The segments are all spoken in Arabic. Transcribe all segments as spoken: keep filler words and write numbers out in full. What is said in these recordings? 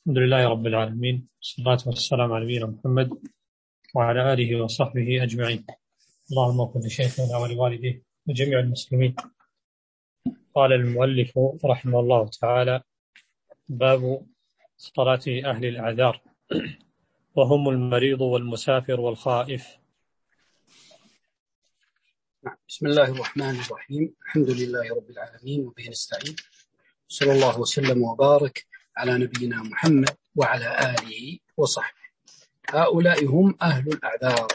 الحمد لله رب العالمين، والصلاة والسلام على نبينا محمد وعلى آله وصحبه أجمعين. اللهم اغفر لشيخنا ولوالديه وجميع المسلمين. قال المؤلف رحمه الله تعالى: باب صلاة أهل الأعذار، وهم المريض والمسافر والخائف. بسم الله الرحمن الرحيم. الحمد لله رب العالمين وبه نستعين، صلى الله وسلم وبارك على نبينا محمد وعلى آله وصحبه. هؤلاء هم أهل الأعذار،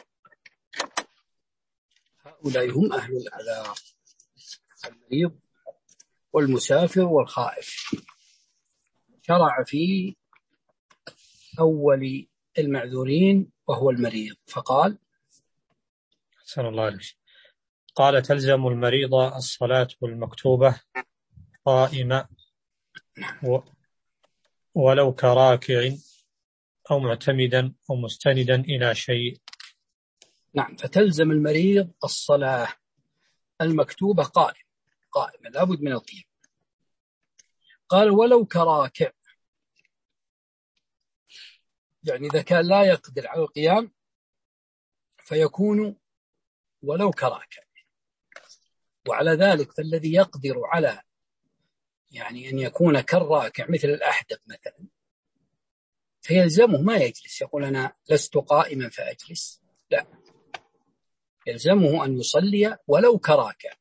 هؤلاء هم أهل الأعذار: المريض والمسافر والخائف. شرع في أول المعذورين وهو المريض فقال: أحسن الله عليك. قال: تلزم المريض الصلاة المكتوبة قائمة ولو كراكع أو معتمدا أو مستندا إلى شيء. نعم، فتلزم المريض الصلاة المكتوبة قائمة قائمة لابد من القيام. قال: ولو كراكع، يعني إذا كان لا يقدر على القيام فيكون ولو كراكع. وعلى ذلك فالذي يقدر على يعني أن يكون كالراكع مثل الأحدب مثلا فيلزمه ما يجلس يقول أنا لست قائما فأجلس، لا، يلزمه أن يصلي ولو كراكع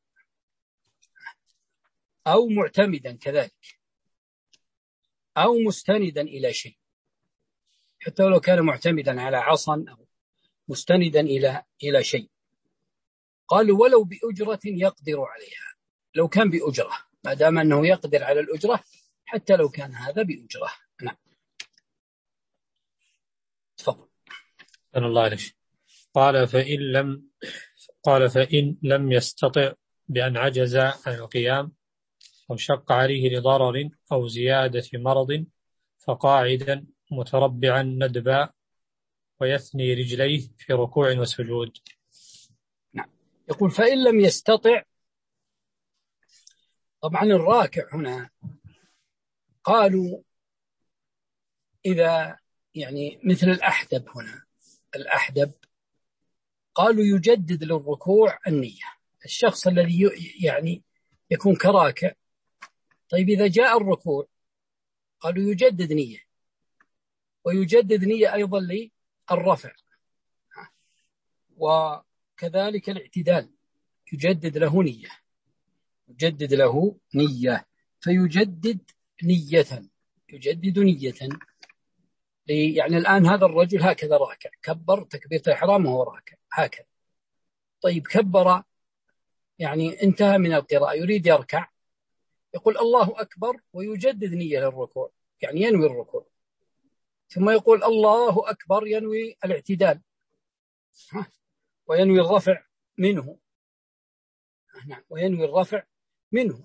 أو معتمدا كذلك أو مستندا إلى شيء، حتى لو كان معتمدا على عصا أو مستندا إلى إلى شيء. قالوا ولو بأجرة يقدر عليها، لو كان بأجرة، ما دام أنه يقدر على الأجرة حتى لو كان هذا بأجرة. نعم، تفضل. الله عليك. قال: فإن لم قال فإن لم يستطع بأن عجز عن القيام أو شق عليه لضرر أو زيادة مرض فقاعدا متربعا ندبا ويثني رجليه في ركوع وسجود. نعم، يقول فإن لم يستطع. طبعا الراكع هنا قالوا إذا يعني مثل الأحدب هنا، الأحدب قالوا يجدد للركوع النية. الشخص الذي يعني يكون كراكع، طيب إذا جاء الركوع قالوا يجدد نية، ويجدد نية أيضا للرفع، وكذلك الاعتدال يجدد له نية، يجدد له نية فيجدد نية يجدد نية يعني الآن هذا الرجل هكذا راكع، كبر تكبيرة الإحرام وهو راكع هكذا، طيب كبر يعني انتهى من القراءة يريد يركع، يقول الله أكبر ويجدد نية للركوع، يعني ينوي الركوع، ثم يقول الله أكبر ينوي الاعتدال وينوي الرفع منه، وينوي الرفع منه.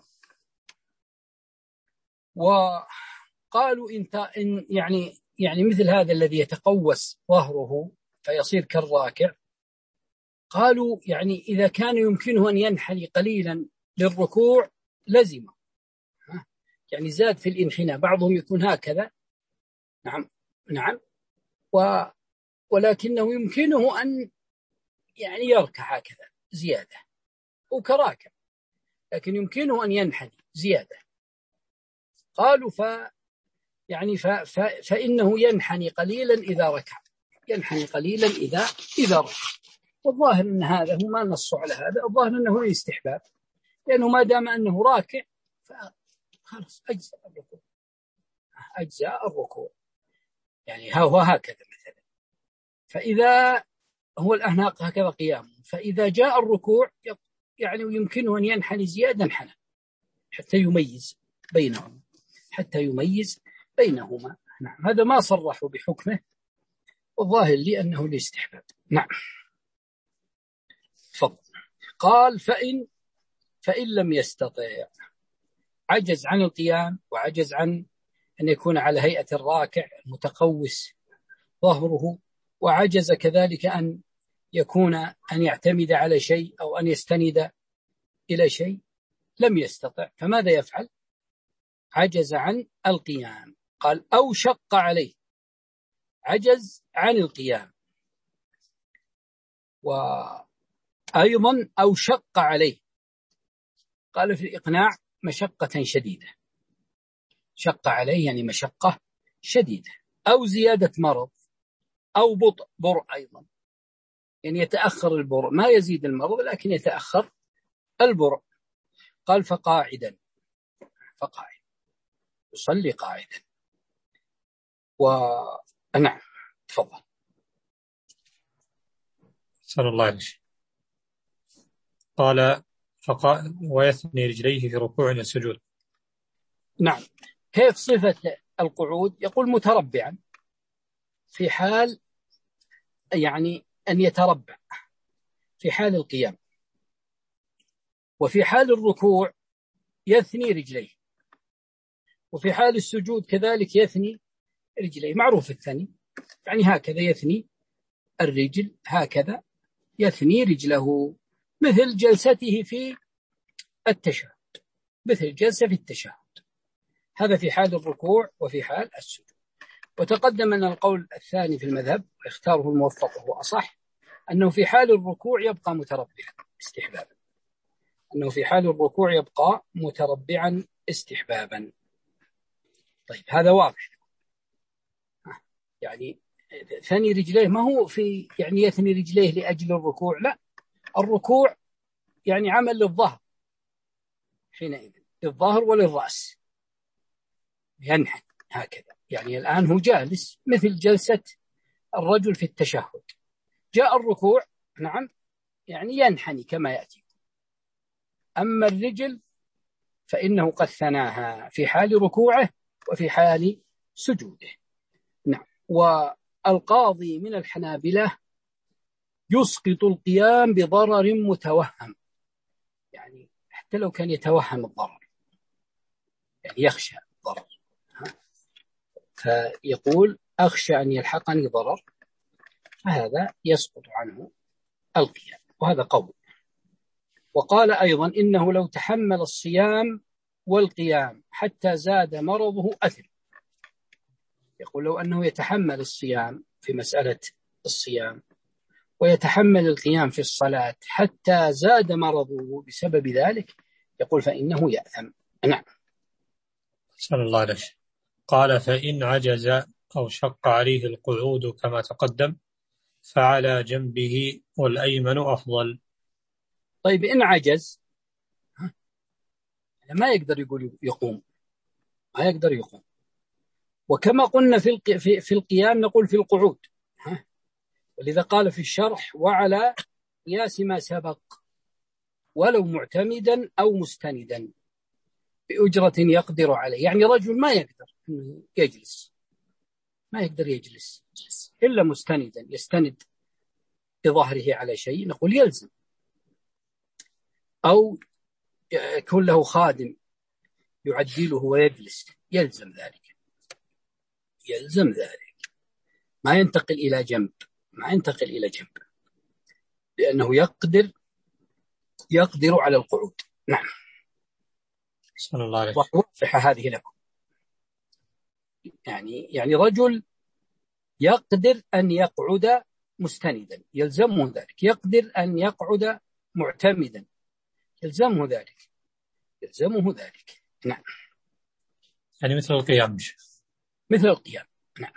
وقالوا انت إن يعني يعني مثل هذا الذي يتقوس ظهره فيصير كالراكع، قالوا يعني إذا كان يمكنه أن ينحني قليلا للركوع لزم، يعني زاد في الانحناء، بعضهم يكون هكذا، نعم نعم و ولكنه يمكنه أن يعني يركع هكذا زيادة وكراكع، لكن يمكنه أن ينحني زيادة. قالوا ف يعني ف... ف... فإنه ينحني قليلا إذا ركع، ينحني قليلا إذا إذا ركع. والظاهر أن هذا هو ما نص على هذا، الظاهر أنه الاستحباب، لأنه ما دام أنه راكع فخلاص أجزاء الركوع، أجزاء الركوع يعني هو هكذا مثلا. فإذا هو الأعناق هكذا قيام، فإذا جاء الركوع يعني يمكنه أن ينحني زيادة انحنى حتى يميز بينهم حتى يميز بينهما. نعم، هذا ما صرحوا بحكمه، والظاهر لي أنه الاستحباب. نعم، فضل. قال فإن فإن لم يستطع، عجز عن القيام وعجز عن أن يكون على هيئة الراكع متقوس ظهره، وعجز كذلك أن يكون أن يعتمد على شيء أو أن يستند إلى شيء، لم يستطع، فماذا يفعل؟ عجز عن القيام. قال أو شق عليه، عجز عن القيام. وأيضا أو شق عليه، قال في الإقناع مشقة شديدة، شق عليه يعني مشقة شديدة. أو زيادة مرض، أو بطء، برء أيضا، يعني يتأخر البرء، ما يزيد المرض لكن يتأخر البرء. قال فقاعدا، فقاعد يصلي قاعدا. ونعم تفضل. صلى الله عليه وسلم. قال فقا ويثني رجليه في ركوع وسجود. نعم. كيف صفة القعود؟ يقول متربعا في حال يعني أن يتربع في حال القيام، وفي حال الركوع يثني رجليه، وفي حال السجود كذلك يثني رجليه. معروف الثني يعني هكذا يثني الرجل، هكذا يثني رجله، مثل جلسته في التشهد، مثل جلسة في التشهد. هذا في حال الركوع وفي حال السجود. وتقدم أن القول الثاني في المذهب واختاره الموفق هو أصح، أنه في حال الركوع يبقى متربعا استحبابا، أنه في حال الركوع يبقى متربعا استحبابا. طيب هذا واضح. يعني ثني رجليه ما هو في يعني يثني رجليه لأجل الركوع، لا، الركوع يعني عمل للظهر حينئذ، للظهر وللرأس، ينحن هكذا. يعني الآن هو جالس مثل جلسة الرجل في التشهد، جاء الركوع نعم يعني ينحني كما يأتي. أما الرجل فإنه قد ثناها في حال ركوعه وفي حال سجوده. نعم. والقاضي من الحنابلة يسقط القيام بضرر متوهم، يعني حتى لو كان يتوهم الضرر، يعني يخشى الضرر، فيقول أخشى أن يلحقني ضرر، فهذا يسقط عنه القيام، وهذا قول. وقال أيضا إنه لو تحمل الصيام والقيام حتى زاد مرضه أثم. يقول لو أنه يتحمل الصيام في مسألة الصيام ويتحمل القيام في الصلاة حتى زاد مرضه بسبب ذلك، يقول فإنه يأثم. نعم. صلى الله عليه وسلم. قال فإن عجز أو شق عليه القعود كما تقدم فعلى جنبه والأيمن أفضل. طيب إن عجز ما يقدر يقول يقوم، ما يقدر يقوم. وكما قلنا في في في القيام نقول في القعود، ولذا قال في الشرح وعلى قياس ما سبق ولو معتمدا أو مستندا بأجرة يقدر عليه. يعني رجل ما يقدر يجلس، ما يقدر يجلس إلا مستندا، يستند بظهره على شيء، نقول يلزم. أو يكون له خادم يعدله ويجلس، يلزم ذلك، يلزم ذلك، ما ينتقل إلى جنب، ما ينتقل إلى جنب، لأنه يقدر يقدر على القعود. نعم. صلى الله عليه وسلم. وأوضح هذه لكم. يعني يعني رجل يقدر أن يقعد مستندا يلزمه ذلك، يقدر أن يقعد معتمدا يلزمه ذلك، يلزمه ذلك. نعم. يعني مثل القيام، مثل القيام. نعم.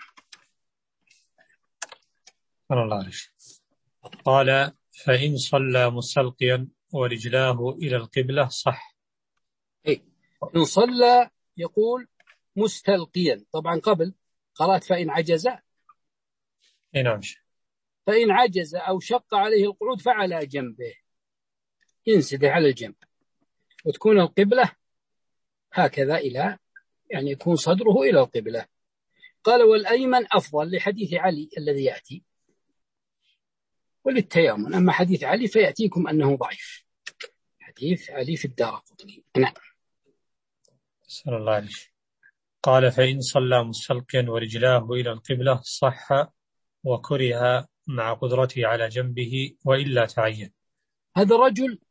صلى الله عليه وسلم. قال فإن صلى مستلقيا ورجلاه إلى القبلة صح. إيه؟ إن صلى يقول مستلقيا، طبعا قبل قرأت فإن عجز. إيه نعم. فإن عجز أو شق عليه القعود فعلى جنبه، ينسد على الجنب، وتكون القبلة هكذا إلى يعني يكون صدره إلى القبلة. قال والأيمن أفضل لحديث علي الذي يأتي وللتيامن. أما حديث علي فيأتيكم أنه ضعيف، حديث علي في الدارقطني. نعم. صلى الله عليه وسلم. قال فإن صلى مستلقيا ورجلاه إلى القبلة صح وكره مع قدرته على جنبه وإلا تعين. هذا رجل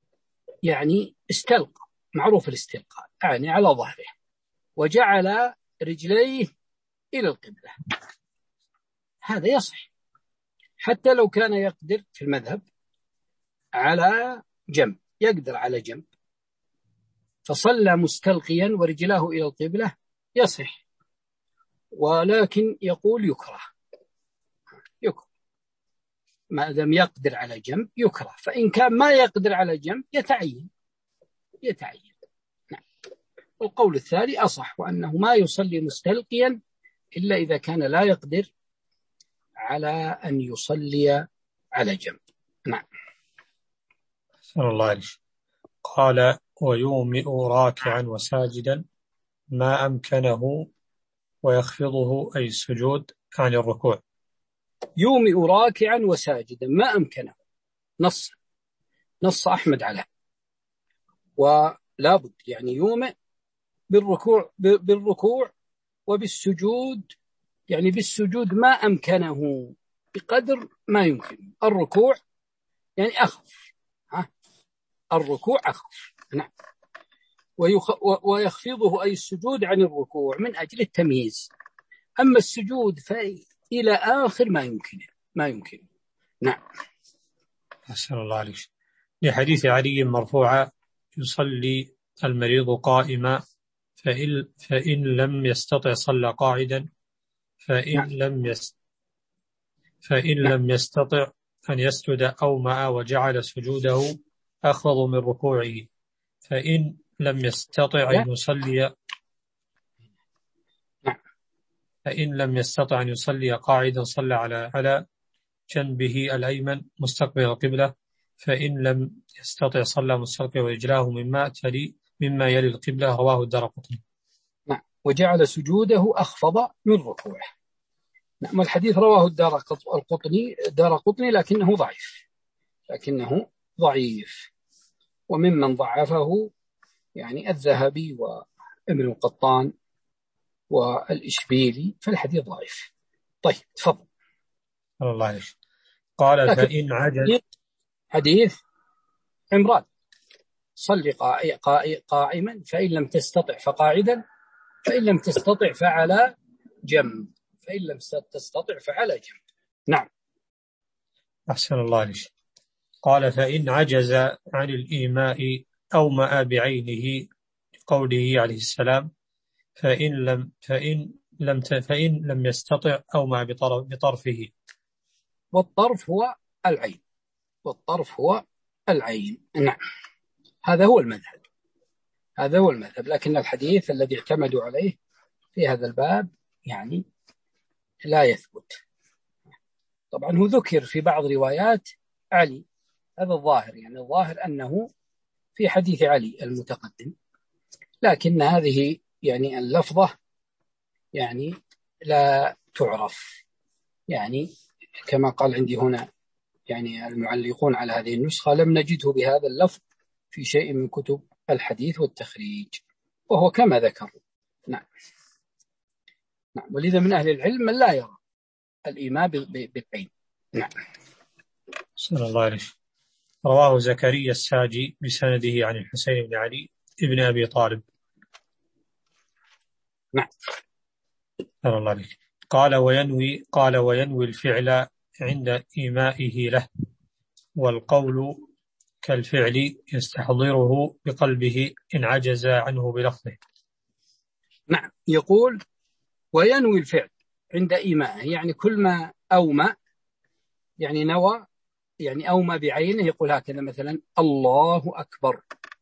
يعني استلقى، معروف الاستلقاء يعني على ظهره، وجعل رجليه إلى القبلة، هذا يصح حتى لو كان يقدر في المذهب على جنب، يقدر على جنب فصلى مستلقيا ورجلاه إلى القبلة يصح، ولكن يقول يكره، يكره ما دام يقدر على جنب يكره، فإن كان ما يقدر على جنب يتعين يتعين نعم. والقول الثاني أصح، وأنه ما يصلي مستلقيا إلا إذا كان لا يقدر على أن يصلي على جنب. نعم. صلى الله عليه وسلم. قال ويومئ راكعا وساجدا ما أمكنه ويخفضه أي السجود عن الركوع. يومئ راكعا وساجدا ما أمكنه، نص نص أحمد عليه، ولا بد يعني يومئ بالركوع بالركوع وبالسجود، يعني بالسجود ما أمكنه بقدر ما يمكن، الركوع يعني أخف، ها الركوع أخف نعم، ويخفضه أي السجود عن الركوع من أجل التمييز، أما السجود فإلى آخر ما يمكن ما يمكن نعم. أحسن الله عليك. لحديث علي مرفوعا يصلي المريض قائما فإن, فإن لم يستطع صلى قاعدا فإن نعم. لم يست فإن نعم. لم يستطع أن يسجد أومأ وجعل سجوده أخفض من ركوعه، فإن لم يستطع أن يصلي نعم. فإن لم يستطع أن يصلي قاعدا صلى على على جنبه الأيمن مستقبل القبلة، فإن لم يستطع صلى مستقبل ورجلاه مما تلي مما يلي القبلة. رواه الدارقطني. نعم. وجعل سجوده أخفض من ركوعه. نعم. الحديث رواه الدارقطني الدارقطني لكنه ضعيف لكنه ضعيف وممن ضعفه يعني الذهبي وابن القطان والإشبيلي، فالحديث ضعيف. طيب تفضل. الله عليك. قال فإن عجز حديث عمران صل قائما فإن لم تستطع فقاعدا فإن لم تستطع فعلى جنب فإن لم تستطع فعلى جنب. نعم. أحسن الله عليك. قال فإن عجز عن الإيماء أومأ بعينه قوله عليه السلام فإن لم فإن لم فإن لم يستطع أومأ بطرفه. والطرف هو العين والطرف هو العين نعم. هذا هو المذهب هذا هو المذهب لكن الحديث الذي اعتمدوا عليه في هذا الباب يعني لا يثبت. طبعا هو ذكر في بعض روايات علي، هذا الظاهر يعني الظاهر أنه في حديث علي المتقدم، لكن هذه يعني اللفظة يعني لا تعرف، يعني كما قال عندي هنا يعني المعلقون على هذه النسخة لم نجده بهذا اللفظ في شيء من كتب الحديث والتخريج، وهو كما ذكروا. نعم. نعم. ولذا من أهل العلم من لا يرى الإيماء بالعين. نعم. صلى الله عليه. رواه زكريا الساجي بسنده عن الحسين بن علي ابن أبي طالب. نعم. صلى الله عليه. قال وينوي قال وينوي الفعل عند إيمائه له، والقول كالفعل يستحضره بقلبه إن عجز عنه بلفظه. نعم. يقول وينوي الفعل عند إيمائه، يعني كل ما أومى يعني نوى، يعني أومى بعينه، يقول هكذا مثلا الله أكبر،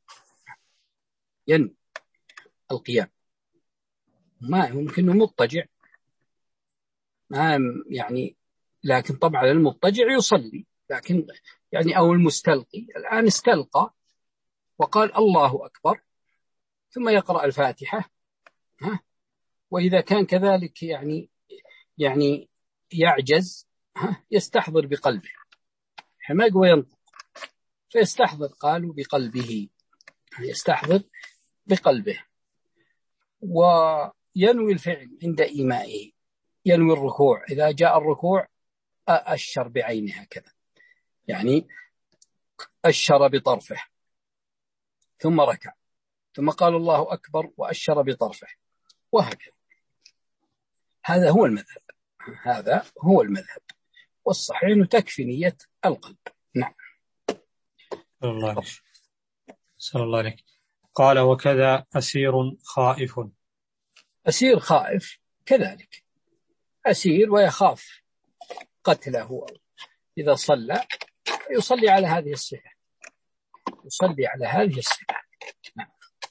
ينوي القيام، ما يمكنه مضطجع ما يعني، لكن طبعا المضطجع يصلي، لكن يعني أو المستلقي الآن استلقى وقال الله أكبر ثم يقرأ الفاتحة، ها، وإذا كان كذلك يعني يعني يعجز، ها، يستحضر بقلبه، ما يقوى ينطق فيستحضر، قالوا بقلبه، يستحضر بقلبه. وينوي الفعل عند إيمائه، ينوي الركوع، إذا جاء الركوع أشر بعينه هكذا، يعني أشر بطرفه ثم ركع ثم قال الله أكبر وأشر بطرفه وهكذا. هذا هو المذهب هذا هو المذهب والصحيح أنه تكفي نية القلب. نعم. صلى الله عليه صلى الله عليه. قال وكذا أسير خائف. أسير خائف كذلك، أسير ويخاف قتله إذا صلى يصلي على هذه الصفة يصلي على هذه الصفة. نعم.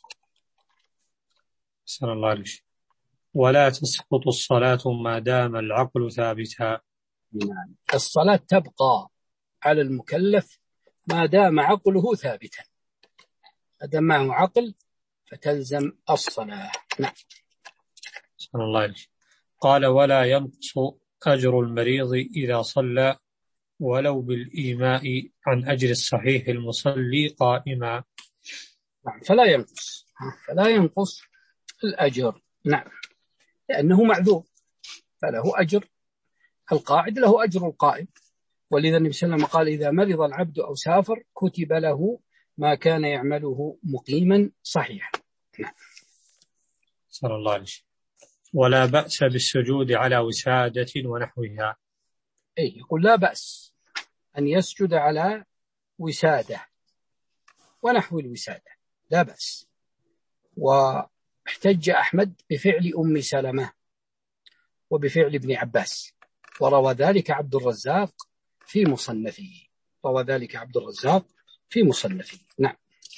صلى الله عليه. ولا تسقط الصلاة ما دام العقل ثابتا. نعم. الصلاة تبقى على المكلف ما دام عقله ثابتا، ما دام معه عقل فتلزم الصلاة. نعم. صلى الله عليه. قال ولا ينقص أجر المريض إذا صلى ولو بالإيماء عن أجر الصحيح المصلي قائما. نعم. فلا ينقص فلا ينقص الأجر. نعم. لأنه معذور فله أجر القاعد له أجر القائم، ولذا النبي صلى الله عليه وسلم قال إذا مرض العبد أو سافر كتب له ما كان يعمله مقيما صحيحا. نعم. صلى الله عليه. ولا بأس بالسجود على وسادة ونحوها. أي يقول لا بأس أن يسجد على وسادة ونحو الوسادة لا بأس. واحتج أحمد بفعل أم سلمة وبفعل ابن عباس، وروى ذلك عبد الرزاق في مصنفه روى ذلك عبد الرزاق في مصنفه. نعم.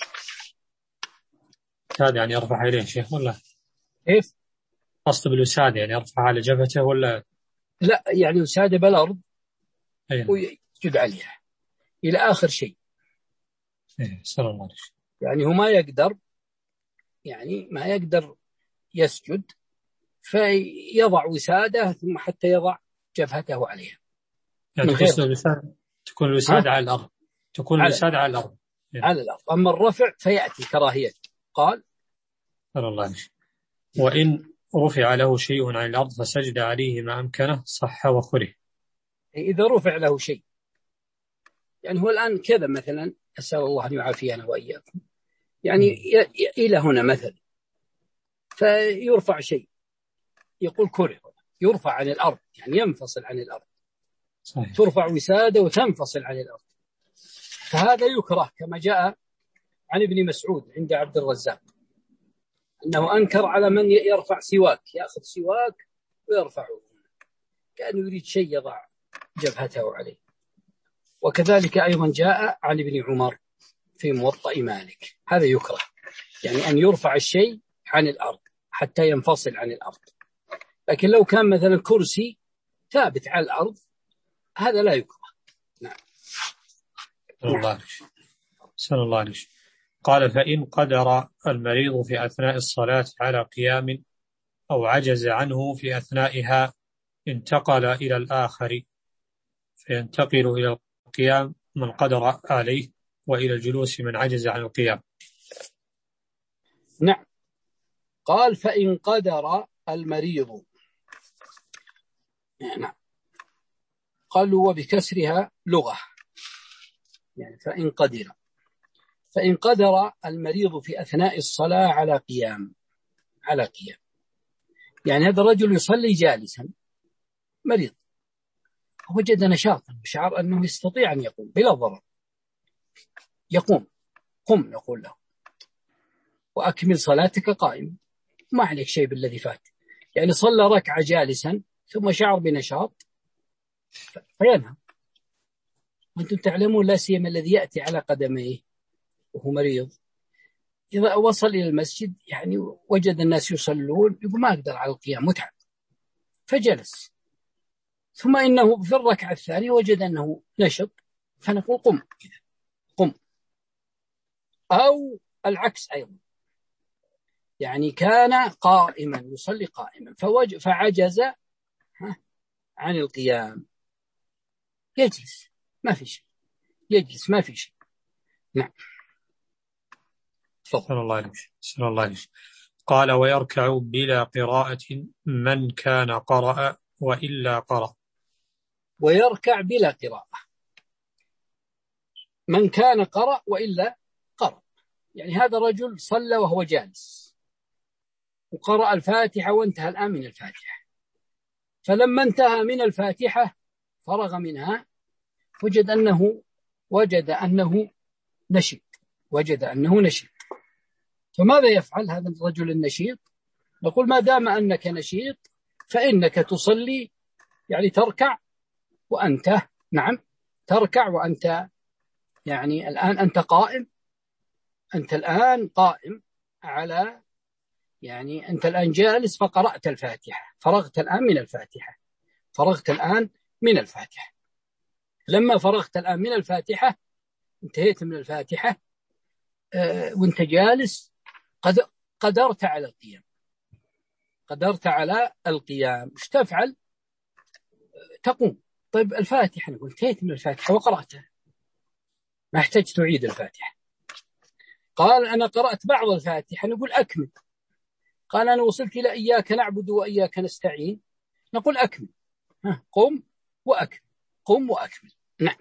هذا يعني يرفع إليه شيخ ولا كيف؟ قصد بالوسادة يعني يرفع على جبهته ولا لا، يعني وسادة بالأرض أيه. ويسجد عليها إلى آخر شيء. إيه. صلى الله عليه. يعني هو ما يقدر يعني ما يقدر يسجد فيضع وسادة ثم حتى يضع جبهته عليها. يعني تكون الوسادة على الأرض تكون على الوسادة على الأرض يعني. على الأرض. أما الرفع فيأتي كراهية. قال صلى الله عليه. وإن رفع له شيء عن الأرض فسجد عليه ما أمكنه صح وخره. إذا رفع له شيء يعني هو الآن كذا مثلا، أسأل الله أن يعافينا وإياكم، يعني إلى هنا مثلا فيرفع شيء يقول كره يرفع عن الأرض يعني ينفصل عن الأرض. صحيح. ترفع وسادة وتنفصل عن الأرض، فهذا يكره كما جاء عن ابن مسعود عند عبد الرزاق أنه أنكر على من يرفع سواك يأخذ سواك ويرفعه كأنه يريد شيء يضع جبهته عليه. وكذلك أيضا جاء عن ابن عمر في موطأ مالك هذا يكره، يعني أن يرفع الشيء عن الأرض حتى ينفصل عن الأرض. لكن لو كان مثلا كرسي ثابت على الأرض هذا لا يكره. نعم. صلى الله عليه. صلى الله عليه. قال فإن قدر المريض في أثناء الصلاة على قيام أو عجز عنه في أثنائها انتقل إلى الآخر فينتقل إلى القيام من قدر عليه وإلى الجلوس من عجز عن القيام. نعم. قال فإن قدر المريض. نعم. قالوا وبكسرها لغة يعني فإن قدر فإن قدر المريض في أثناء الصلاة على قيام على قيام يعني هذا الرجل يصلي جالسا مريض وجد نشاطا وشعر أنه يستطيع أن يقوم بلا ضرر يقوم قم نقول له وأكمل صلاتك قائما ما عليك شيء بالذي فات. يعني صلى ركعة جالسا ثم شعر بنشاط فينهى. وأنتم تعلمون لا سيما الذي يأتي على قدميه وهو مريض إذا وصل إلى المسجد يعني وجد الناس يصلون يقول ما أقدر على القيام متعب فجلس، ثم إنه في الركعة الثانية وجد أنه نشط فنقول قم قم. أو العكس أيضا يعني كان قائما يصلي قائما فوج فعجز عن القيام يجلس ما في شيء يجلس ما في شيء. نعم. صلى الله عليه صلى الله عليه. قال ويركع بلا قراءة من كان قرأ وإلا قرأ. ويركع بلا قراءة من كان قرأ وإلا قرأ. يعني هذا رجل صلى وهو جالس وقرأ الفاتحة وانتهى الآن من الفاتحة فلما انتهى من الفاتحة فرغ منها وجد أنه وجد أنه نشيط وجد أنه نشيط فماذا يفعل هذا الرجل النشيط؟ نقول ما دام أنك نشيط فإنك تصلي، يعني تركع وأنت نعم تركع وأنت يعني الآن أنت قائم أنت الآن قائم على يعني أنت الآن جالس فقرأت الفاتحة فرغت الآن من الفاتحة فرغت الآن من الفاتحة لما فرغت الآن من الفاتحة انتهيت من الفاتحة أه وانت جالس قد قدرت على القيام قدرت على القيام ايش تفعل؟ تقوم. طيب الفاتحة نقول انتهيت من الفاتحة وقرأتها ما احتاج تعيد الفاتحة. قال أنا قرأت بعض الفاتحة نقول أكمل. قال أنا وصلت إلى إياك نعبد وإياك نستعين نقول أكمل. قم وأكمل قم وأكمل. نعم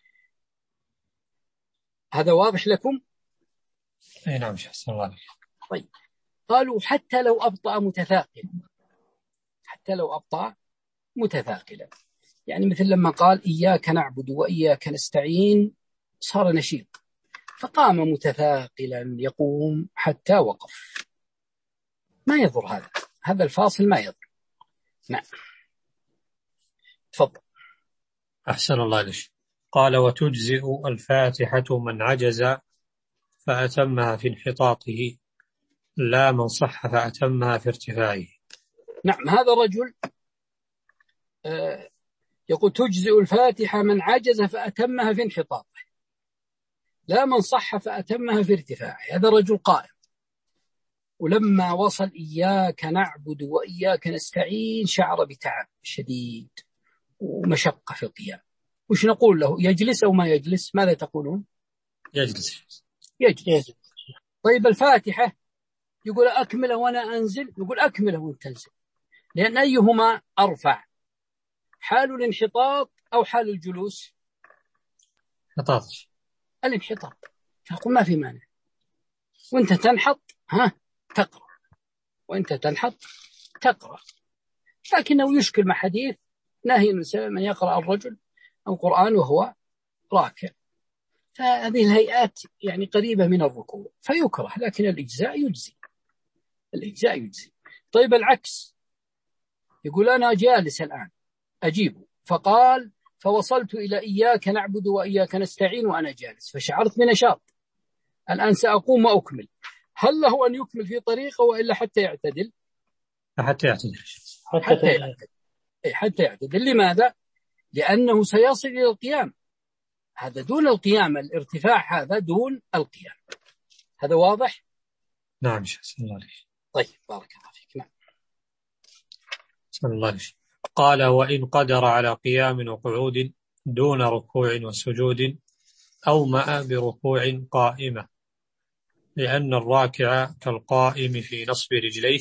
هذا واضح لكم؟ أي نعم شخص الله. طيب قالوا حتى لو أبطأ متثاقلا حتى لو أبطأ متثاقلا يعني مثل لما قال إياك نعبد وإياك نستعين صار نشيط فقام متثاقلا يقوم حتى وقف ما يضر هذا هذا الفاصل ما يضر. نعم تفضل. أحسن الله إليك. قال وتجزئ الفاتحة من عجز فأتمها في انحطاطه لا من صح فأتمها في ارتفاعه. نعم هذا الرجل آه يقول تجزئ الفاتحة من عجز فأتمها في انحطاطه لا من صح فأتمها في ارتفاعه. هذا الرجل قائم ولما وصل إياك نعبد وإياك نستعين شعر بتعب شديد ومشقة في القيام. وش نقول له؟ يجلس أو ما يجلس؟ ماذا تقولون؟ يجلس. يجلس. طيب الفاتحة يقول أكمله وأنا أنزل نقول أكمله وأنت تنزل لأن أيهما أرفع حال الانحطاط أو حال الجلوس؟ انحطاط. الانحطاط. فأقول ما في مانع وأنت تنحط ها تقرأ وأنت تنحط تقرأ. لكنه يشكل مع حديث نهي من يقرأ الرجل القرآن وهو راكع فهذه الهيئات يعني قريبة من الركوع فيكره لكن الإجزاء يجزي الإجزاء يجزي. طيب العكس يقول أنا جالس الآن أجيبه فقال فوصلت إلى إياك نعبد وإياك نستعين وأنا جالس فشعرت بنشاط الآن سأقوم وأكمل. هل له أن يكمل في طريقه وإلا حتى يعتدل؟ حتى يعتدل حتى يعتدل, حتى يعتدل. لماذا؟ لأنه سيصل إلى القيام هذا دون القيام الارتفاع هذا دون القيام. هذا واضح؟ نعم شخص الله عليك. طيب بارك الله فيك. نعم صلى الله عليه وسلم. قال وإن قدر على قيام وقعود دون ركوع وسجود أومأ بركوع قائمة لأن الراكع كالقائم في نصب رجليه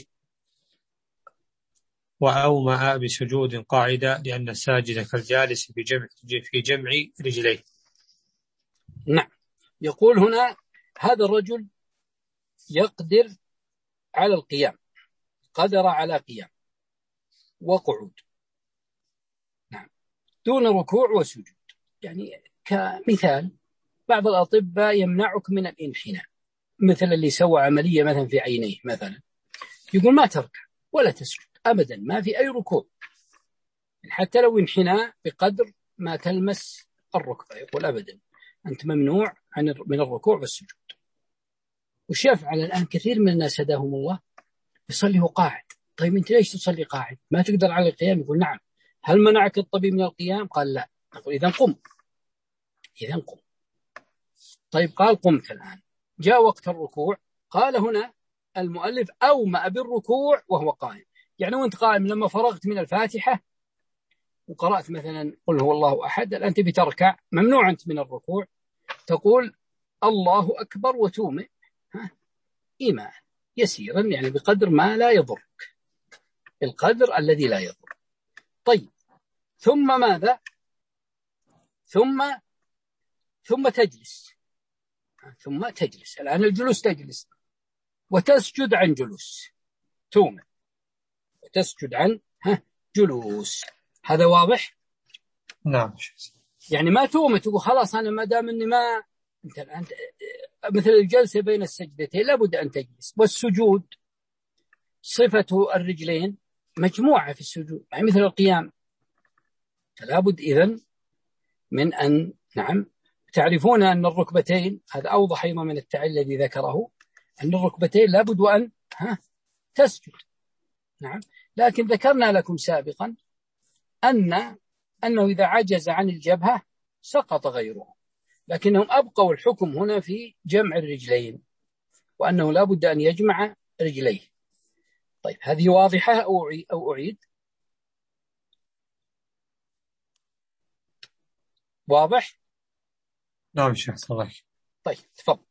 وأومأ بسجود قاعدة لأن الساجد كالجالس في جمع, في جمع رجليه. نعم يقول هنا هذا الرجل يقدر على القيام قدر على قيام وقعود نعم دون ركوع وسجود. يعني كمثال بعض الأطباء يمنعك من الانحناء مثل اللي سوى عملية مثلا في عينيه مثلا يقول ما تركع ولا تسجد أبدا ما في أي ركوع حتى لو انحناء بقدر ما تلمس الركبة يقول أبدا أنت ممنوع عن من الركوع والسجود. وش يفعل الآن كثير من الناس هداهم الله يصلي قاعد. طيب أنت ليش تصلي قاعد ما تقدر على القيام؟ يقول نعم. هل منعك الطبيب من القيام؟ قال لا. نقول إذن قم إذن قم. طيب قال قمت الآن جاء وقت الركوع قال هنا المؤلف أومأ بالركوع وهو قائم. يعني وانت قائم لما فرغت من الفاتحة وقرأت مثلا قل هو الله أحد الآن تبي تركع ممنوع أنت من الركوع تقول الله أكبر وتومئ إيمان يسيرا يعني بقدر ما لا يضرك القدر الذي لا يضر. طيب ثم ماذا؟ ثم ثم تجلس ثم تجلس الآن الجلوس تجلس وتسجد عن جلوس تومئ وتسجد عن ها جلوس. هذا واضح؟ نعم. يعني ما تومت تقول خلاص أنا ما دام إني ما أنت أنت مثل الجلسة بين السجدتين لابد أن تجلس. والسجود صفة الرجلين مجموعة في السجود يعني مثل القيام، فلابد إذن من أن نعم تعرفون أن الركبتين هذا أوضح أيضا من التعليل الذي ذكره أن الركبتين لابد وأن ها تسجد. نعم. لكن ذكرنا لكم سابقا أن أنه إذا عجز عن الجبهة سقط غيره، لكنهم أبقوا الحكم هنا في جمع الرجلين وأنه لابد أن يجمع رجليه. طيب هذه واضحة أو أعيد؟ واضح؟ نعم شيخ صلاح. طيب تفضل.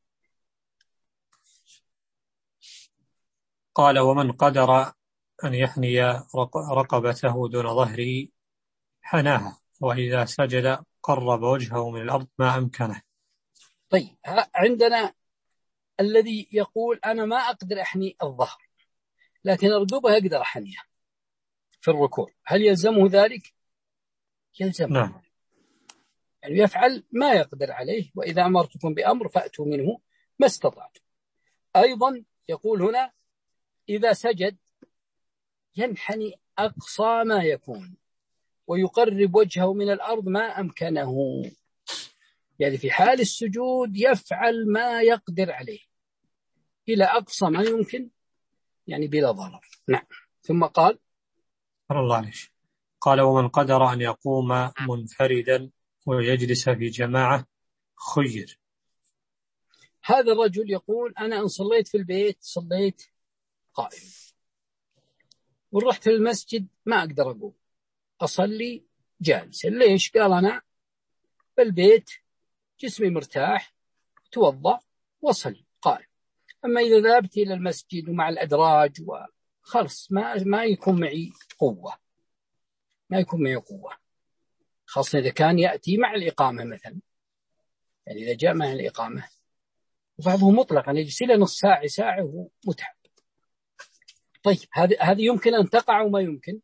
قال ومن قدر أن يحني رقبته دون ظهره حناها، وإذا سجد قرب وجهه من الأرض ما أمكنه. طيب عندنا الذي يقول أنا ما أقدر أحني الظهر لكن الرقبة أقدر أحنيها في الركوع، هل يلزمه ذلك؟ يلزمه. نعم. يعني يفعل ما يقدر عليه، وإذا أمرتكم بأمر فأتوا منه ما استطعتم. أيضا يقول هنا إذا سجد ينحني أقصى ما يكون ويقرب وجهه من الأرض ما أمكنه، يعني في حال السجود يفعل ما يقدر عليه إلى أقصى ما يمكن يعني بلا ضرر. نعم. ثم قال الله عليك. قال ومن قدر أن يقوم منفردا ويجلس في جماعة خير. هذا الرجل يقول أنا إن صليت في البيت صليت قائم، ورحت في المسجد ما أقدر أقوم أصلي جالسا. ليش؟ قال أنا بالبيت جسمي مرتاح توضأ وصلي قائم، أما إذا ذهبت إلى المسجد ومع الأدراج وخلص ما ما يكون معي قوة، ما يكون معي قوة، خاصة إذا كان يأتي مع الإقامة مثلا، يعني إذا جاء مع الإقامة وبعضه مطلقا يجلس إلى نص ساعة ساعة وهو متعب. طيب هذه هذه يمكن أن تقع وما يمكن؟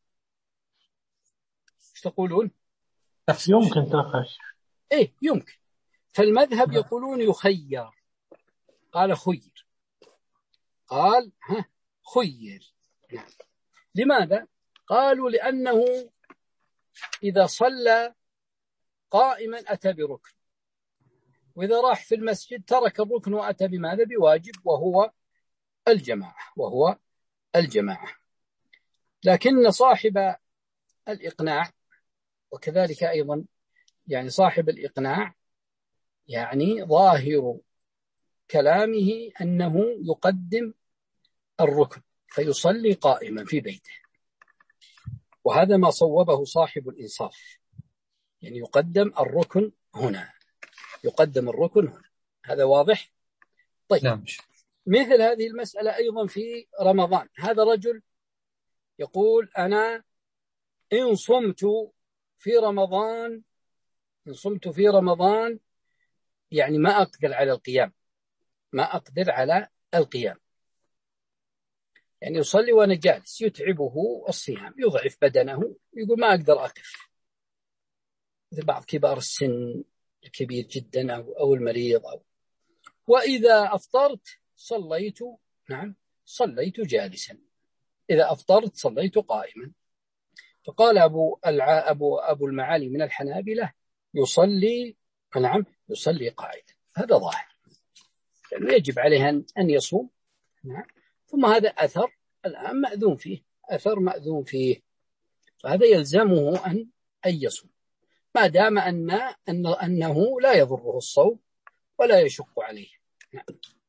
ايش تقولون؟ يمكن تقع. إيه يمكن. فالمذهب يقولون يخير. قال خير، قال ها خير. نعم. لماذا؟ قالوا لأنه إذا صلى قائما أتى بركن، وإذا راح في المسجد ترك الركن وأتى بماذا؟ بواجب وهو الجماعة وهو الجماعة. لكن صاحب الإقناع وكذلك أيضا يعني صاحب الإقناع يعني ظاهر كلامه أنه يقدم الركن فيصلي قائما في بيته، وهذا ما صوبه صاحب الإنصاف، يعني يقدم الركن هنا، يقدم الركن هنا. هذا واضح؟ طيب. نعم. مثل هذه المسألة أيضا في رمضان. هذا رجل يقول أنا إن صمت في رمضان إن صمت في رمضان يعني ما أقدر على القيام، ما أقدر على القيام، يعني يصلي وأنا جالس يتعبه الصيام يضعف بدنه، يقول ما أقدر أقف، مثل بعض كبار السن الكبير جدا أو, أو المريض أو. وإذا أفطرت صليت نعم صليت جالسا، إذا أفطرت صليت قائما. فقال أبو, الع... أبو, أبو المعالي من الحنابلة يصلي نعم يصلي قائدا. هذا ظاهر يعني يجب عليه أن يصوم. نعم. ثم هذا أثر الآن مأذون فيه، أثر مأذون فيه، فهذا يلزمه أن أن يصوم ما دام أن أن أنه لا يضره الصوم ولا يشق عليه. نعم.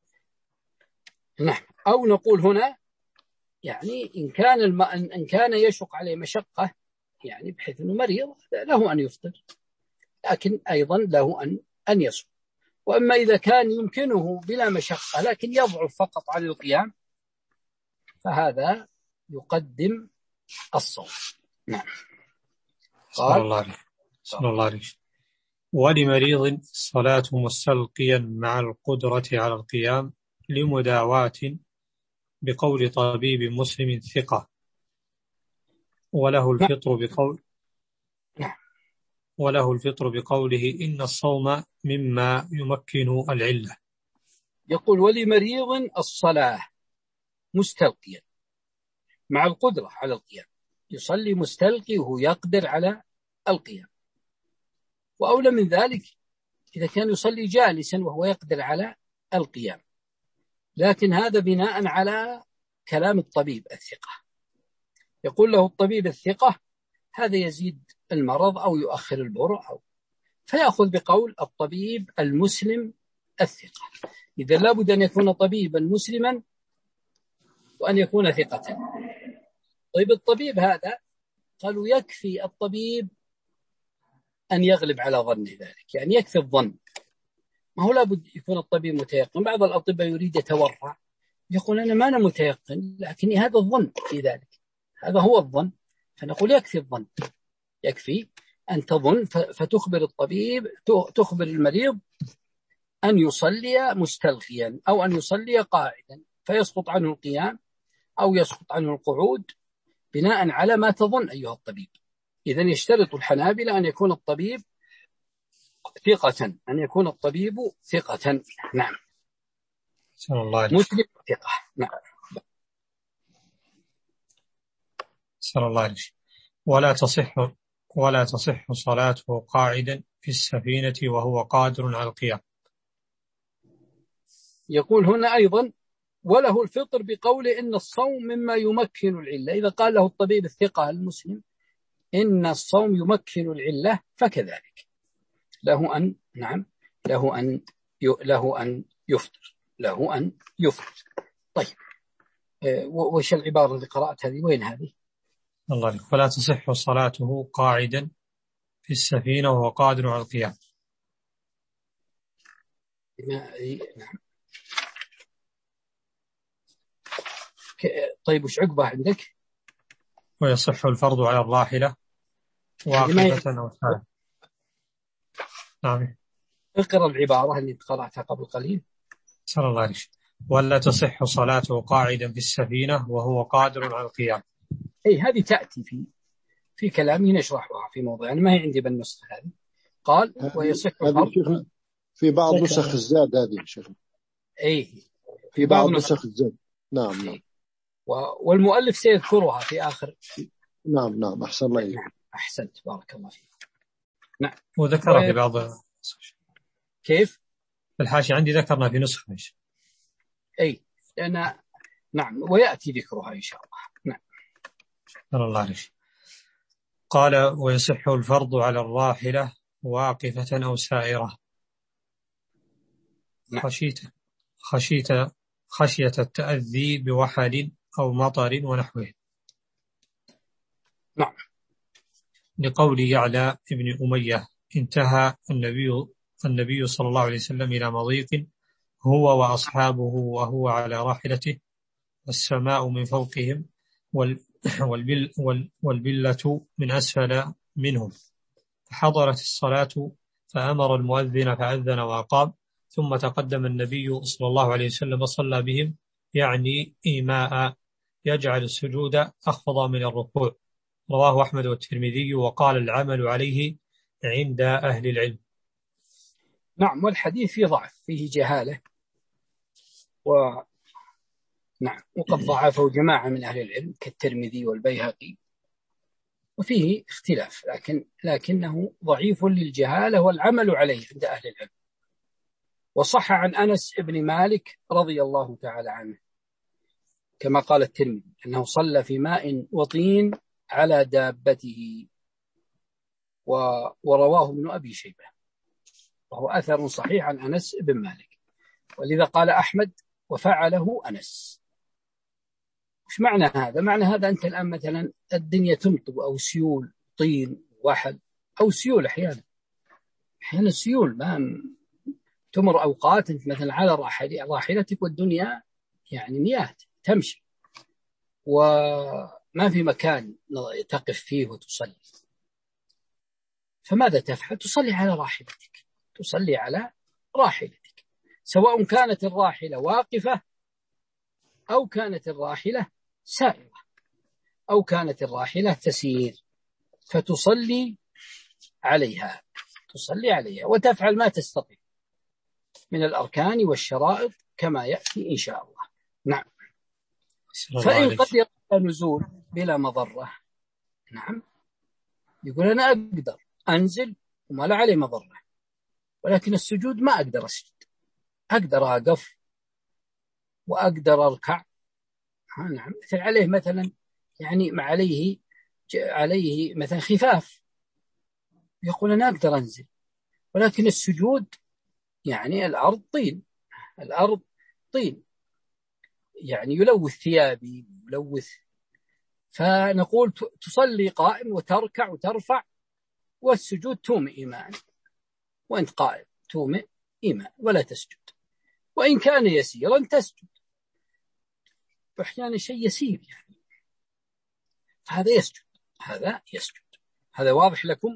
نعم. أو نقول هنا يعني إن كان الم... إن كان يشق عليه مشقة يعني بحيث أنه مريض له أن يفطر، لكن أيضا له أن أن يصوم. وأما إذا كان يمكنه بلا مشقة لكن يضعف فقط على القيام فهذا يقدم الصوم. نعم. صلى الله عليه صلى الله عليه. ولمريض الصلاة مستلقيا مع القدرة على القيام لمداواة بقول طبيب مسلم ثقة. وله الفطر بقول وله الفطر بقوله إن الصوم مما يمكن العلة. يقول ولمريض الصلاة مستلقيا مع القدرة على القيام، يصلي مستلقي وهو يقدر على القيام. وأولى من ذلك إذا كان يصلي جالسا وهو يقدر على القيام، لكن هذا بناء على كلام الطبيب الثقة. يقول له الطبيب الثقة هذا يزيد المرض أو يؤخر البرء، أو فيأخذ بقول الطبيب المسلم الثقة. إذا لابد أن يكون طبيبا مسلما وأن يكون ثقة. طيب الطبيب هذا قالوا يكفي الطبيب أن يغلب على ظن ذلك، يعني يكفي الظن، ما هو لابد يكون الطبيب متيقن. بعض الأطباء يريد يتورع يقول أنا ما أنا متيقن، لكن هذا الظن في ذلك، هذا هو الظن. فنقول يكفي الظن، يكفي أن تظن فتخبر الطبيب، تخبر المريض أن يصلي مستلقيا أو أن يصلي قاعدا، فيسقط عنه القيام أو يسقط عنه القعود بناء على ما تظن أيها الطبيب. إذن يشترط الحنابلة أن يكون الطبيب ثقة، أن يكون الطبيب ثقة. نعم. مسلم ثقة. نعم. صلى الله عليه وسلم. ولا تصح ولا تصح صلاته قاعدا في السفينة وهو قادر على القيام. يقول هنا أيضا وله الفطر بقول إن الصوم مما يمكن العلة. إذا قال له الطبيب الثقة المسلم إن الصوم يمكن العلة فكذلك له أن نعم له أن له أن يفطر له أن يفطر. طيب وش العبارة اللي قرأت هذه؟ وين هذه؟ الله عليك. ولا تصح صلاته قاعدا في السفينة وهو قادر على القيام. نعم. طيب وش عقبه عندك؟ ويصح الفرض على الراحلة واقفة أو سائرة. نعم. اقرأ العبارة اللي قرأتها قبل قليل. صلى الله عليه وسلم. ولا تصح صلاته قاعدا في السفينة وهو قادر على القيام. أي هذه تأتي في في كلامي نشرحها في موضوع، يعني ما هي عندي بالنسخة هذه. قال ويصح الفرض في بعض نسخ الزاد هذه شيخنا. أي في بعض نسخ الزاد. نعم نعم. والمؤلف سيذكرها في آخر. نعم نعم أحسن الله إليك. نعم أحسنت بارك الله فيك. نعم. وذكرها و... في بعض. كيف؟ في الحاشية عندي ذكرنا في نسخة. أي لأن نعم ويأتي ذكرها إن شاء الله. نعم. صلى الله عليه وسلم. قال ويصح الفرض على الراحلة واقفة أو سائرة. نعم. خشيت خشيت خشية التأذي بوحل أو مطر ونحوه. نعم. لقول يعلى ابن أمية انتهى النبي النبي صلى الله عليه وسلم إلى مضيق هو وأصحابه وهو على راحلته والسماء من فوقهم والبل والبلة من أسفل منهم، فحضرت الصلاة فأمر المؤذن فأذن وأقام، ثم تقدم النبي صلى الله عليه وسلم وصلى بهم، يعني إيماء يجعل السجود أخفض من الركوع. رواه أحمد والترمذي وقال العمل عليه عند أهل العلم. نعم. والحديث فيه ضعف، فيه جهالة، و نعم وقد ضعفه جماعة من أهل العلم كالترمذي والبيهقي، وفيه اختلاف، لكن لكنه ضعيف للجهالة والعمل عليه عند أهل العلم. وصح عن أنس بن مالك رضي الله تعالى عنه كما قال الترمذي أنه صلى في ماء وطين على دابته، ورواه ابن أبي شيبة، وهو أثر صحيح عن أنس بن مالك. ولذا قال أحمد وفعله أنس. وش معنى هذا؟ معنى هذا أنت الآن مثلا الدنيا تمطر أو سيول، طين وحل أو سيول، أحيانا أحيانا سيول، ما تمر أوقات أنت مثلا على راحلتك والدنيا يعني مياه تمشي وما في مكان تقف فيه وتصلي، فماذا تفعل؟ تصلي على راحلتك، تصلي على راحلتك، سواء كانت الراحلة واقفة أو كانت الراحلة سائرة. أو كانت الراحلة تسير فتصلي عليها تصلي عليها وتفعل ما تستطيع من الأركان والشرائط كما يأتي إن شاء الله. نعم. فإن قدر نزول بلا مضرة، نعم، يقول أنا أقدر أنزل وما لا عليه مضرة، ولكن السجود ما أقدر أسجد، أقدر أقف وأقدر أركع. نعم. مثل عليه مثلا يعني ما عليه عليه مثلا خفاف، يقول أنا أقدر أنزل، ولكن السجود يعني الأرض طين، الأرض طين يعني يلوث ثيابي يلوث. فنقول تصلي قائم وتركع وترفع، والسجود تومئ إيمان، وأنت قائم تومئ إيمان ولا تسجد. وإن كان يسيرا تسجد، فأحيانا شيء يسير يعني هذا يسجد هذا يسجد. هذا واضح لكم؟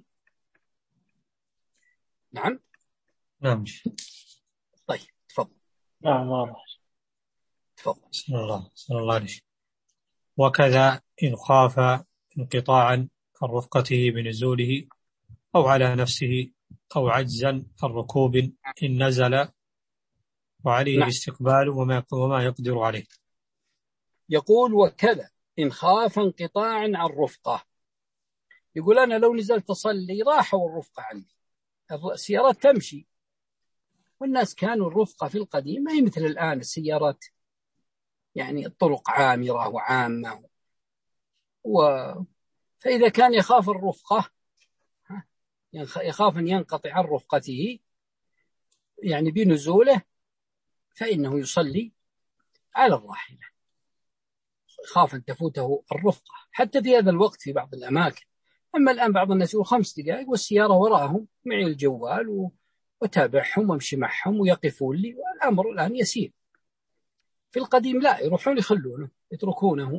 نعم نعم. طيب تفضل. نعم واضح. تفضل. صلى الله صلى الله عليه. وكذا إن خاف انقطاعا عن رفقته بنزوله أو على نفسه أو عجزا عن ركوب إن نزل وعليه نعم. الاستقبال وما وما يقدر عليه. يقول وكذا إن خاف انقطاعا عن رفقة، يقول أنا لو نزلت أصلي راحوا الرفقة عني، السيارات تمشي، والناس كانوا الرفقة في القديم ما هي مثل الآن السيارات، يعني الطرق عامرة وعامة و... فإذا كان يخاف الرفقة يخاف أن ينقطع عن رفقته يعني بنزوله، فإنه يصلي على الراحلة، خاف أن تفوته الرفقة حتى في هذا الوقت في بعض الأماكن. أما الآن بعض الناس يقول خمس دقائق والسيارة وراهم معي الجوال و... وتابعهم وامشي معهم ويقفون لي، والأمر الآن يسير. في القديم لا، يروحون يخلونه يتركونه.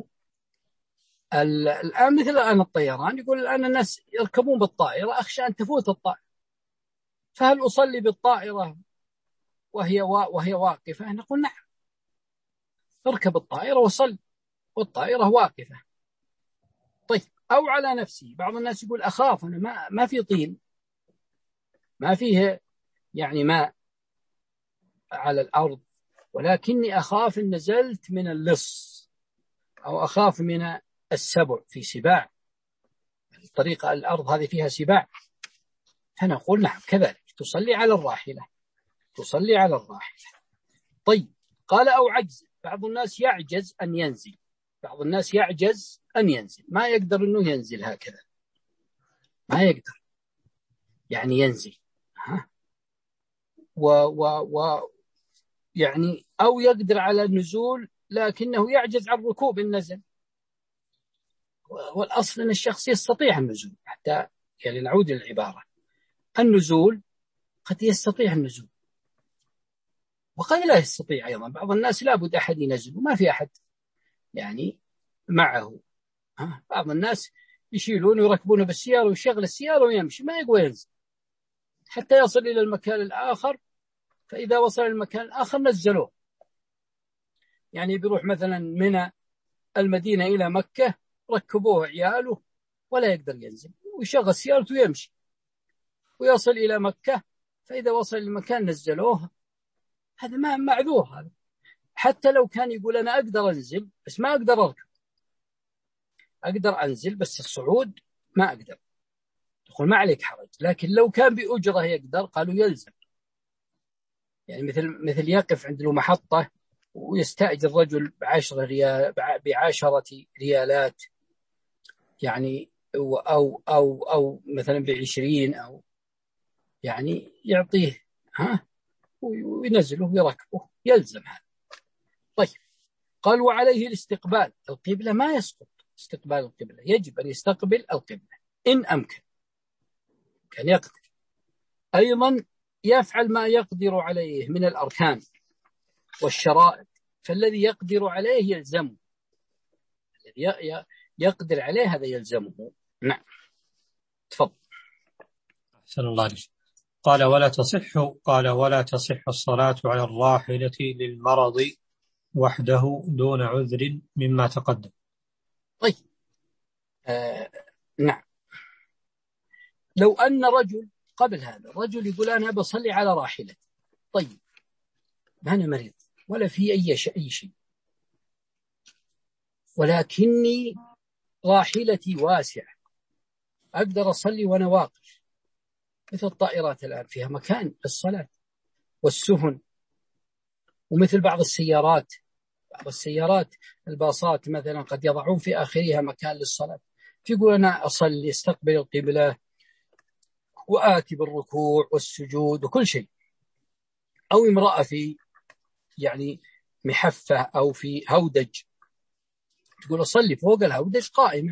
الآن مثل الآن الطيران، يقول الآن الناس يركبون بالطائرة أخشى أن تفوت الطائرة، فهل أصلي بالطائرة وهي وهي واقفة؟ نقول نعم، اركب الطائرة وصل والطائرة واقفة. طيب أو على نفسي، بعض الناس يقول أخاف أنا ما ما في طين ما فيه يعني ماء على الأرض، ولكني أخاف إن نزلت من اللص أو أخاف من السبع في سباع، الطريقة الأرض هذه فيها سباع، فنقول نعم كذلك تصلي على الراحلة تصلي على الراحلة. طيب قال أو عجز، بعض الناس يعجز أن ينزل بعض الناس يعجز أن ينزل ما يقدر أنه ينزل هكذا، ما يقدر يعني ينزل ها و و و يعني أو يقدر على النزول لكنه يعجز عن ركوب النزل. والأصل أن الشخص يستطيع النزول، حتى يعني نعود للعبارة، النزول قد يستطيع النزول وقد لا يستطيع أيضا. بعض الناس لابد أحد ينزل وما في أحد يعني معه. ها؟ بعض الناس يشيلون ويركبونه بالسيارة ويشغل السيارة ويمشي ما يقوى ينزل حتى يصل إلى المكان الآخر، فإذا وصل المكان الآخر نزلوه. يعني بيروح مثلا من المدينة إلى مكة ركبوه عياله ولا يقدر ينزل ويشغل سيارته ويمشي ويصل إلى مكة، فإذا وصل المكان نزلوه. هذا ما معذور هذا، حتى لو كان يقول أنا أقدر أنزل بس ما أقدر أركب، أقدر أنزل بس الصعود ما أقدر، يقول ما عليك حرج. لكن لو كان بأجرة يقدر قالوا يلزم، يعني مثل مثل يقف عند المحطة ويستأجر رجل بعشرة ريال بعشرة ريالات يعني أو أو أو مثلا بعشرين أو يعني يعطيه ها وينزله ويركبه يلزم هذا. طيب قال وعليه الاستقبال، القبلة ما يسقط، استقبال القبلة يجب أن يستقبل القبلة إن أمكن، كان يقدر أيضا يفعل ما يقدر عليه من الأركان والشرائط، فالذي يقدر عليه يلزمه، الذي يقدر عليه هذا يلزمه. نعم تفضل. أحسن الله عليك. قال ولا تصح قال ولا تصح الصلاة على الراحلة للمرض وحده دون عذر مما تقدم. طيب آه نعم. لو أن رجل قبل هذا الرجل يقول أنا بصلي على راحلتي، طيب ما أنا مريض ولا في أي شيء أي شيء، ولكني راحلتي واسعة أقدر أصلي وأنا واقف، مثل الطائرات الآن فيها مكان للصلاة، والسفن، ومثل بعض السيارات بعض السيارات الباصات مثلا قد يضعون في آخرها مكان للصلاة، فيقول أنا أصلي استقبل القبلة وآتي بالركوع والسجود وكل شيء. أو امرأة في يعني محفة أو في هودج، تقول أصلي فوق الهودج قائمة،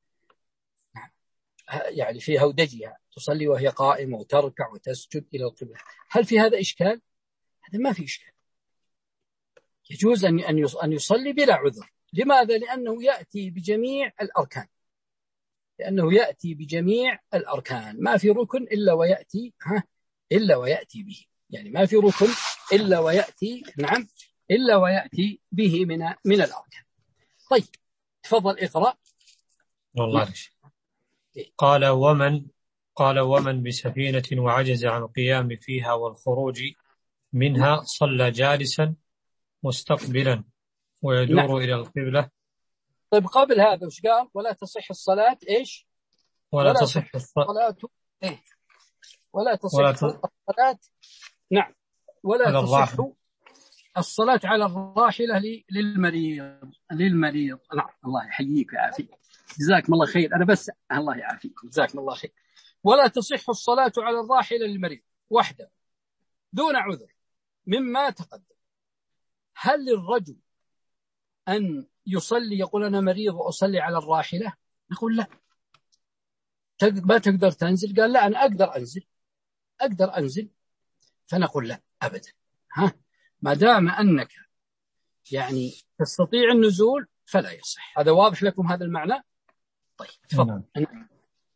يعني في هودجها تصلي وهي قائمة وتركع وتسجد إلى القبلة. هل في هذا إشكال؟ هذا ما في إشكال، يجوز أن أن يصلي بلا عذر. لماذا؟ لأنه يأتي بجميع الأركان لأنه يأتي بجميع الأركان ما في ركن إلا ويأتي ها إلا ويأتي به، يعني ما في ركن إلا ويأتي نعم إلا ويأتي به من من الأركان. طيب تفضل اقرأ. والله قال ومن قال ومن بسفينة وعجز عن القيام فيها والخروج منها صلى جالسا مستقبلا ويدور نعم. إلى القبلة. طيب قبل هذا وش قال؟ ولا تصح الصلاة إيش؟ ولا, ولا تصح الصلاة إيه؟ ولا تصح ولا الصلاة نعم ولا تصح الصلاة على الراحلة للمريض للمريض نعم. الله يحييك ويعافيك، جزاكم الله خير. أنا بس الله يعافيك، جزاكم الله خير. ولا تصح الصلاة على الراحلة للمريض وحده دون عذر مما تقدم. هل للرجل أن يصلي يقول أنا مريض وأصلي على الراحلة؟ نقول لا، ما تقدر تنزل. قال لا أنا أقدر أنزل أقدر أنزل فنقول لا أبدا، ها ما دام أنك يعني تستطيع النزول فلا يصح. هذا واضح لكم هذا المعنى؟ طيب تفضل. نعم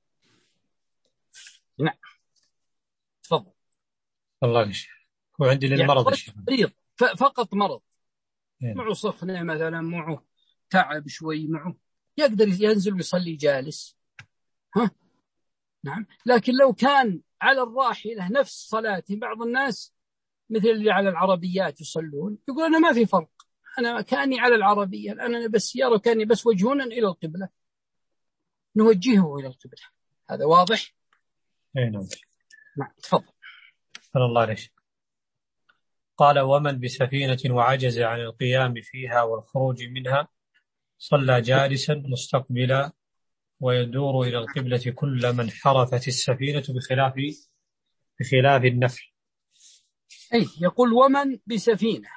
نعم تفضل. الله يشفيك. هو عندي للمرض يعني مريض فقط مرض معه سخنة مثلا، معه تعب شوي، معه يقدر ينزل ويصلي جالس، ها نعم. لكن لو كان على الراحلة نفس صلاتي، بعض الناس مثل اللي على العربيات يصلون يقول أنا ما في فرق، أنا كأني على العربية الآن أنا بس سيارة كأني بس وجهنا إلى القبلة نوجهه إلى القبلة. هذا واضح؟ أي نعم. نعم تفضل. الله عليك. قال ومن بسفينة وعجز عن القيام فيها والخروج منها صلى جالسا مستقبلا ويدور إلى القبلة كل من حرفت السفينة بخلاف بخلاف النفل. أي يقول ومن بسفينة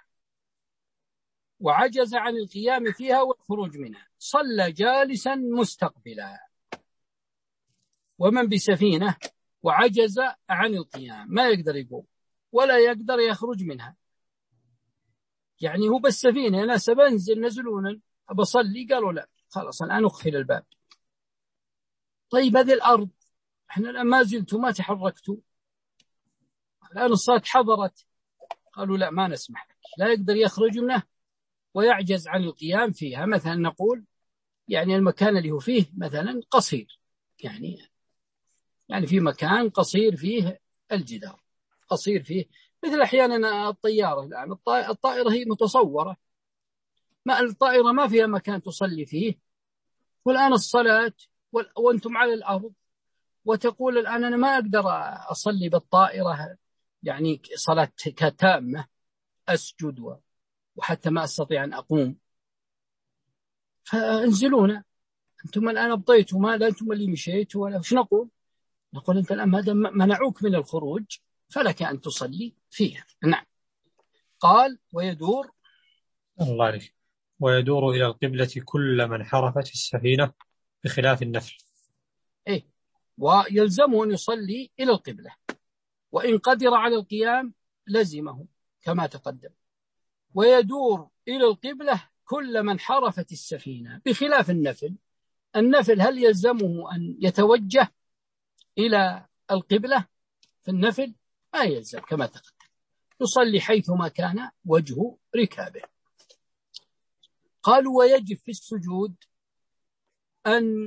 وعجز عن القيام فيها والخروج منها صلى جالسا مستقبلا. ومن بسفينة وعجز عن القيام، ما يقدر يقوم ولا يقدر يخرج منها، يعني هو بالسفينة أنا سبنزل نزلونا بصلي، قالوا لا خلاص الآن أقفل الباب. طيب هذه الأرض احنا الآن ما زلتوا ما تحركتوا، الآن الصلاة حضرت، قالوا لا ما نسمح لك، لا يقدر يخرج منه ويعجز عن القيام فيها. مثلا نقول يعني المكان اللي هو فيه مثلا قصير، يعني يعني في مكان قصير فيه الجدار قصير فيه، مثل أحيانا الطيارة الآن الطائرة هي متصورة، ما الطائرة ما فيها مكان تصلي فيه، والآن الصلاة وأنتم على الأرض، وتقول الآن أنا ما أقدر أصلي بالطائرة يعني صلاة كتامة أسجد وحتى ما أستطيع أن أقوم، فانزلونا أنتم الآن أبطيتوا، ما لا أنتم اللي مشيتوا ولا وش نقول؟ نقول أنت الآن ما منعوك من الخروج فلك أن تصلي فيها. نعم. قال ويدور الله عليك. ويدور إلى القبلة كل من حرفت السفينة بخلاف النفل. إيه ويلزمه أن يصلي إلى القبلة، وإن قدر على القيام لزمه كما تقدم. ويدور إلى القبلة كل من حرفت السفينة بخلاف النفل. النفل هل يلزمه أن يتوجه إلى القبلة؟ في النفل ما يلزم كما تقدم، يصلي حيثما كان وجه ركابه. قالوا ويجب في السجود أن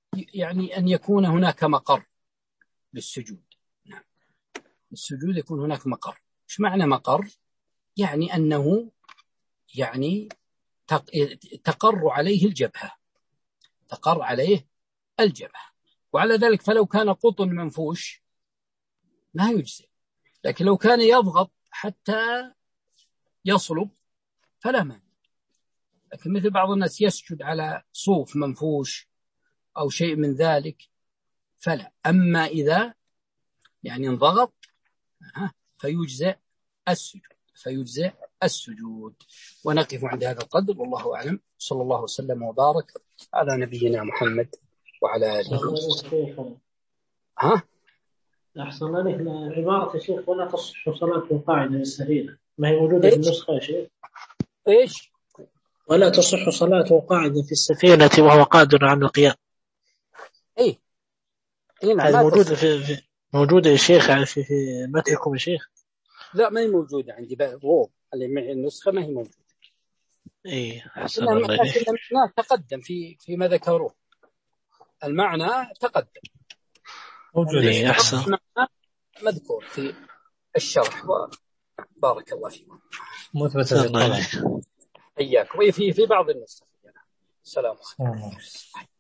يعني أن يكون هناك مقر للسجود. نعم، السجود يكون هناك مقر. إيش معنى مقر؟ يعني أنه يعني تقر عليه الجبهة، تقر عليه الجبهة. وعلى ذلك فلو كان قطن منفوش ما يجزئ، لكن لو كان يضغط حتى يصلب فلا مانع. لكن مثل بعض الناس يسجد على صوف منفوش أو شيء من ذلك فلا. أما إذا يعني انضغط فيجزئ السجود، فيجزئ السجود. ونقف عند هذا القدر، والله أعلم. صلى الله وسلم وبارك على نبينا محمد وعلى آله. ها؟ أحسن عليك عبارة الشيخ ولا تصح صلاة قاعدة للسفينة، ما هي موجودة في النسخة يا شيخ؟ إيش؟ ولا تصح صلاة قاعدة في السفينة وهو قادر على القيام. إيه إيه هذه موجودة في, في موجودة يا شيخ يعني في, في متنكم يا شيخ؟ لا ما هي موجودة عندي بروب اللي معي النسخة ما هي موجودة. إيه أحسن الله عليك. لكن المعنى تقدم في فيما ذكروه، المعنى تقدم موجود. إيه أحسن مذكور في الشرح. وبارك الله فيكم. مثبت الطبع. إياكم. في في بعض النسخ. السلام عليكم.